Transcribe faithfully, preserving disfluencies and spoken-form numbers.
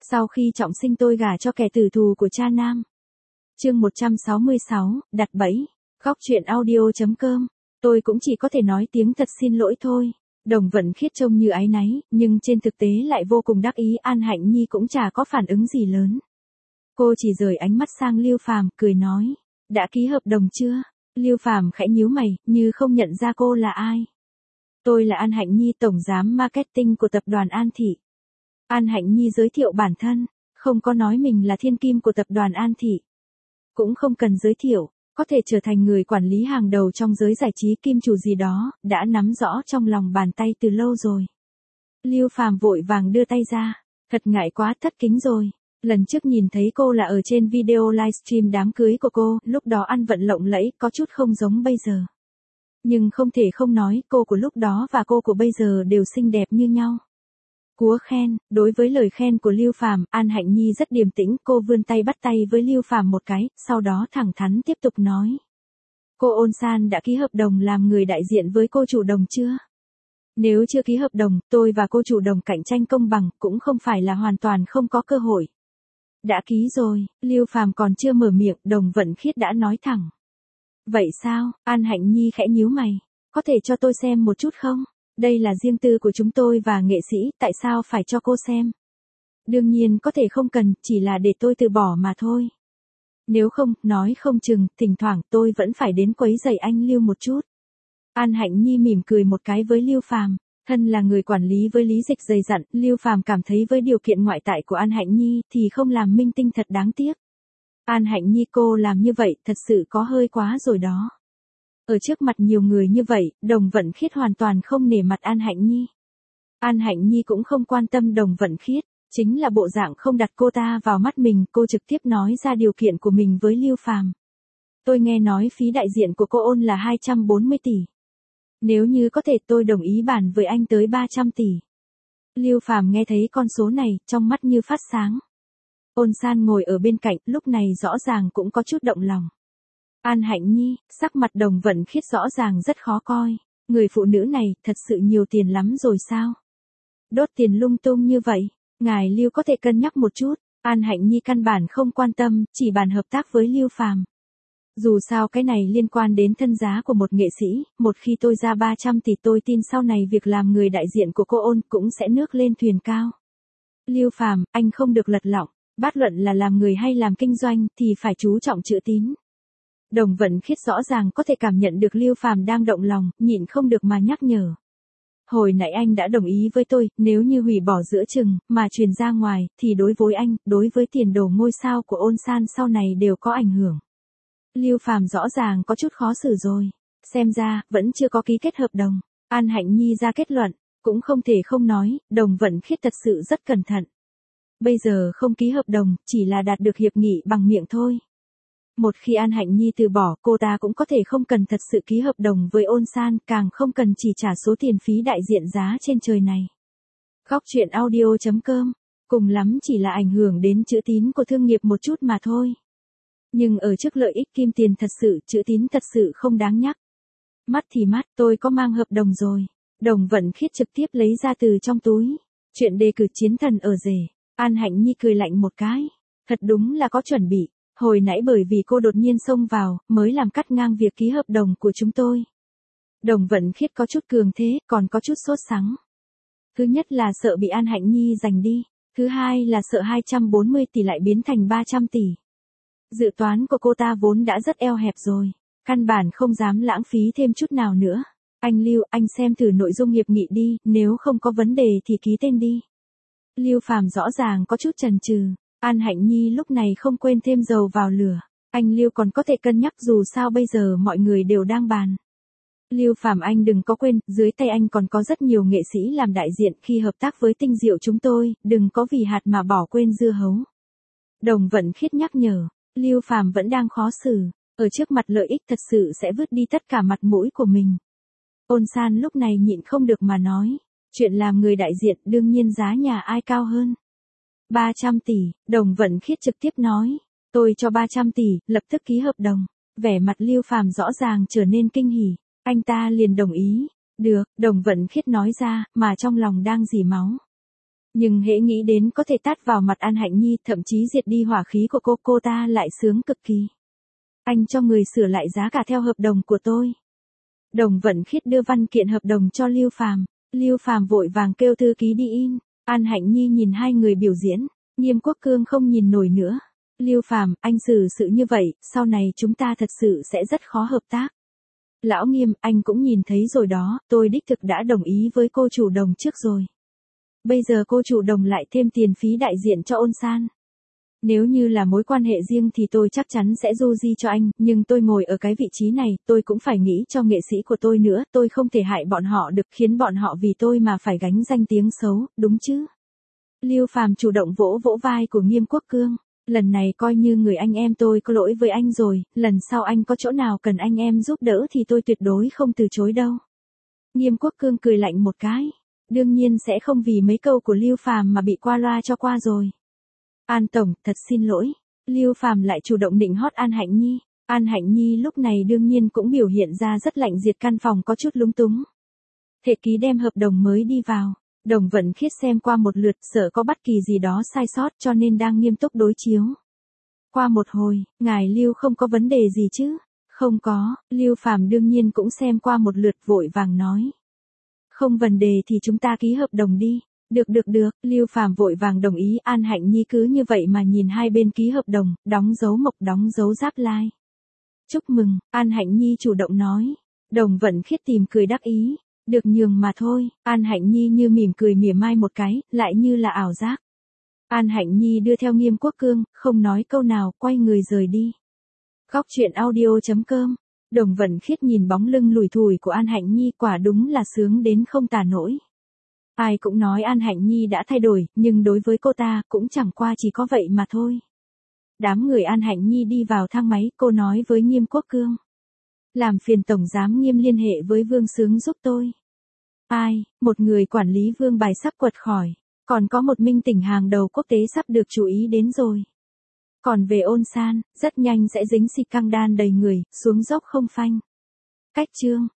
Sau khi trọng sinh tôi gả cho kẻ tử thù của cha nam. Chương một trăm sáu mươi sáu, đặt bẫy. Góc truyện audio chấm com. Tôi cũng chỉ có thể nói tiếng thật xin lỗi thôi. Đồng Vận Khiết trông như áy náy, nhưng trên thực tế lại vô cùng đắc ý. An Hạnh Nhi cũng chả có phản ứng gì lớn. Cô chỉ rời ánh mắt sang Lưu Phàm, cười nói, đã ký hợp đồng chưa? Lưu Phàm khẽ nhíu mày, như không nhận ra cô là ai. Tôi là An Hạnh Nhi, tổng giám marketing của tập đoàn An Thị. An Hạnh Nhi giới thiệu bản thân, không có nói mình là thiên kim của tập đoàn An Thị. Cũng không cần giới thiệu, có thể trở thành người quản lý hàng đầu trong giới giải trí, kim chủ gì đó, đã nắm rõ trong lòng bàn tay từ lâu rồi. Lưu Phàm vội vàng đưa tay ra, thật ngại quá, thất kính rồi. Lần trước nhìn thấy cô là ở trên video livestream đám cưới của cô, lúc đó ăn vận lộng lẫy, có chút không giống bây giờ. Nhưng không thể không nói, cô của lúc đó và cô của bây giờ đều xinh đẹp như nhau. Cúa khen, đối với lời khen của Lưu Phàm, An Hạnh Nhi rất điềm tĩnh, cô vươn tay bắt tay với Lưu Phàm một cái, sau đó thẳng thắn tiếp tục nói. Cô Ôn San đã ký hợp đồng làm người đại diện với cô chủ Đồng chưa? Nếu chưa ký hợp đồng, tôi và cô chủ Đồng cạnh tranh công bằng, cũng không phải là hoàn toàn không có cơ hội. Đã ký rồi, Lưu Phàm còn chưa mở miệng, Đồng Vận Khiết đã nói thẳng. Vậy sao? An Hạnh Nhi khẽ nhíu mày, có thể cho tôi xem một chút không? Đây là riêng tư của chúng tôi và nghệ sĩ, tại sao phải cho cô xem? Đương nhiên có thể không cần, chỉ là để tôi từ bỏ mà thôi. Nếu không, nói không chừng, thỉnh thoảng tôi vẫn phải đến quấy rầy anh Lưu một chút. An Hạnh Nhi mỉm cười một cái với Lưu Phàm, thân là người quản lý với lý dịch dày dặn, Lưu Phàm cảm thấy với điều kiện ngoại tại của An Hạnh Nhi thì không làm minh tinh thật đáng tiếc. An Hạnh Nhi, cô làm như vậy thật sự có hơi quá rồi đó. Ở trước mặt nhiều người như vậy, Đồng Vận Khiết hoàn toàn không nể mặt An Hạnh Nhi. An Hạnh Nhi cũng không quan tâm Đồng Vận Khiết, chính là bộ dạng không đặt cô ta vào mắt mình, cô trực tiếp nói ra điều kiện của mình với Lưu Phàm. Tôi nghe nói phí đại diện của cô Ôn là hai trăm bốn mươi tỷ. Nếu như có thể tôi đồng ý bàn với anh tới ba trăm tỷ. Lưu Phàm nghe thấy con số này, trong mắt như phát sáng. Ôn San ngồi ở bên cạnh, lúc này rõ ràng cũng có chút động lòng. An Hạnh Nhi, sắc mặt Đồng Vận Khiết rõ ràng rất khó coi. Người phụ nữ này, thật sự nhiều tiền lắm rồi sao? Đốt tiền lung tung như vậy, ngài Lưu có thể cân nhắc một chút. An Hạnh Nhi căn bản không quan tâm, chỉ bàn hợp tác với Lưu Phàm. Dù sao cái này liên quan đến thân giá của một nghệ sĩ, một khi tôi ra ba trăm tỷ tôi tin sau này việc làm người đại diện của cô Ôn cũng sẽ nước lên thuyền cao. Lưu Phàm, anh không được lật lọng, bát luận là làm người hay làm kinh doanh thì phải chú trọng chữ tín. Đồng Vận Khiết rõ ràng có thể cảm nhận được Lưu Phàm đang động lòng, nhịn không được mà nhắc nhở. Hồi nãy anh đã đồng ý với tôi, nếu như hủy bỏ giữa chừng, mà truyền ra ngoài, thì đối với anh, đối với tiền đồ ngôi sao của Ôn San sau này đều có ảnh hưởng. Lưu Phàm rõ ràng có chút khó xử rồi, xem ra, vẫn chưa có ký kết hợp đồng. An Hạnh Nhi ra kết luận, cũng không thể không nói, Đồng Vận Khiết thật sự rất cẩn thận. Bây giờ không ký hợp đồng, chỉ là đạt được hiệp nghị bằng miệng thôi. Một khi An Hạnh Nhi từ bỏ, cô ta cũng có thể không cần thật sự ký hợp đồng với Ôn San, càng không cần chỉ trả số tiền phí đại diện giá trên trời này. Góc truyện audio chấm com, cùng lắm chỉ là ảnh hưởng đến chữ tín của thương nghiệp một chút mà thôi. Nhưng ở trước lợi ích kim tiền thật sự, chữ tín thật sự không đáng nhắc. Mắt thì mắt, tôi có mang hợp đồng rồi. Đồng Vận Khiết trực tiếp lấy ra từ trong túi. Chuyện đề cử chiến thần ở rể. An Hạnh Nhi cười lạnh một cái. Thật đúng là có chuẩn bị. Hồi nãy bởi vì cô đột nhiên xông vào, mới làm cắt ngang việc ký hợp đồng của chúng tôi. Đồng Vận Khiết có chút cường thế, còn có chút sốt sắng. Thứ nhất là sợ bị An Hạnh Nhi giành đi. Thứ hai là sợ hai trăm bốn mươi tỷ lại biến thành ba trăm tỷ. Dự toán của cô ta vốn đã rất eo hẹp rồi. Căn bản không dám lãng phí thêm chút nào nữa. Anh Lưu, anh xem thử nội dung hiệp nghị đi, nếu không có vấn đề thì ký tên đi. Lưu Phàm rõ ràng có chút chần chừ. An Hạnh Nhi lúc này không quên thêm dầu vào lửa. Anh Lưu còn có thể cân nhắc, dù sao bây giờ mọi người đều đang bàn. Lưu Phàm, anh đừng có quên, dưới tay anh còn có rất nhiều nghệ sĩ làm đại diện, khi hợp tác với Tinh Diệu chúng tôi, đừng có vì hạt mà bỏ quên dưa hấu. Đồng Vận Khiết nhắc nhở, Lưu Phàm vẫn đang khó xử, ở trước mặt lợi ích thật sự sẽ vứt đi tất cả mặt mũi của mình. Ôn San lúc này nhịn không được mà nói, chuyện làm người đại diện đương nhiên giá nhà ai cao hơn. ba trăm tỷ, Đồng Vận Khiết trực tiếp nói, tôi cho ba trăm tỷ, lập tức ký hợp đồng. Vẻ mặt Lưu Phàm rõ ràng trở nên kinh hỉ, anh ta liền đồng ý. Được, Đồng Vận Khiết nói ra, mà trong lòng đang dỉ máu. Nhưng hễ nghĩ đến có thể tát vào mặt An Hạnh Nhi, thậm chí diệt đi hỏa khí của cô, cô ta lại sướng cực kỳ. Anh cho người sửa lại giá cả theo hợp đồng của tôi. Đồng Vận Khiết đưa văn kiện hợp đồng cho Lưu Phàm. Lưu Phàm vội vàng kêu thư ký đi in. An Hạnh Nhi nhìn hai người biểu diễn, Nghiêm Quốc Cương không nhìn nổi nữa. Lưu Phàm, anh xử sự như vậy, sau này chúng ta thật sự sẽ rất khó hợp tác. Lão Nghiêm, anh cũng nhìn thấy rồi đó, tôi đích thực đã đồng ý với cô chủ Đồng trước rồi. Bây giờ cô chủ Đồng lại thêm tiền phí đại diện cho Ôn San. Nếu như là mối quan hệ riêng thì tôi chắc chắn sẽ du di cho anh, nhưng tôi ngồi ở cái vị trí này, tôi cũng phải nghĩ cho nghệ sĩ của tôi nữa, tôi không thể hại bọn họ được, khiến bọn họ vì tôi mà phải gánh danh tiếng xấu, đúng chứ? Lưu Phàm chủ động vỗ vỗ vai của Nghiêm Quốc Cương, lần này coi như người anh em tôi có lỗi với anh rồi, lần sau anh có chỗ nào cần anh em giúp đỡ thì tôi tuyệt đối không từ chối đâu. Nghiêm Quốc Cương cười lạnh một cái, đương nhiên sẽ không vì mấy câu của Lưu Phàm mà bị qua loa cho qua rồi. An tổng, thật xin lỗi. Lưu Phàm lại chủ động nịnh hót An Hạnh Nhi. An Hạnh Nhi lúc này đương nhiên cũng biểu hiện ra rất lạnh diệt, căn phòng có chút lúng túng. Thể ký đem hợp đồng mới đi vào. Đồng Vận Khiết xem qua một lượt, sợ có bất kỳ gì đó sai sót cho nên đang nghiêm túc đối chiếu. Qua một hồi, ngài Lưu không có vấn đề gì chứ? Không có, Lưu Phàm đương nhiên cũng xem qua một lượt, vội vàng nói. Không vấn đề thì chúng ta ký hợp đồng đi. Được được được, Lưu Phàm vội vàng đồng ý. An Hạnh Nhi cứ như vậy mà nhìn hai bên ký hợp đồng, đóng dấu mộc, đóng dấu giáp lai. Chúc mừng, An Hạnh Nhi chủ động nói. Đồng Vận Khiết tìm cười đắc ý. Được nhường mà thôi, An Hạnh Nhi như mỉm cười mỉa mai một cái, lại như là ảo giác. An Hạnh Nhi đưa theo Nghiêm Quốc Cương, không nói câu nào, quay người rời đi. Góc truyện audio chấm com. Đồng Vận Khiết nhìn bóng lưng lủi thủi của An Hạnh Nhi, quả đúng là sướng đến không tả nổi. Ai cũng nói An Hạnh Nhi đã thay đổi, nhưng đối với cô ta cũng chẳng qua chỉ có vậy mà thôi. Đám người An Hạnh Nhi đi vào thang máy, cô nói với Nghiêm Quốc Cương. Làm phiền Tổng Giám Nghiêm liên hệ với Vương Sướng giúp tôi. Ai, một người quản lý Vương Bài sắp quật khỏi, còn có một minh tỉnh hàng đầu quốc tế sắp được chú ý đến rồi. Còn về Ôn San, rất nhanh sẽ dính xịt căng đan đầy người, xuống dốc không phanh. Cách chương.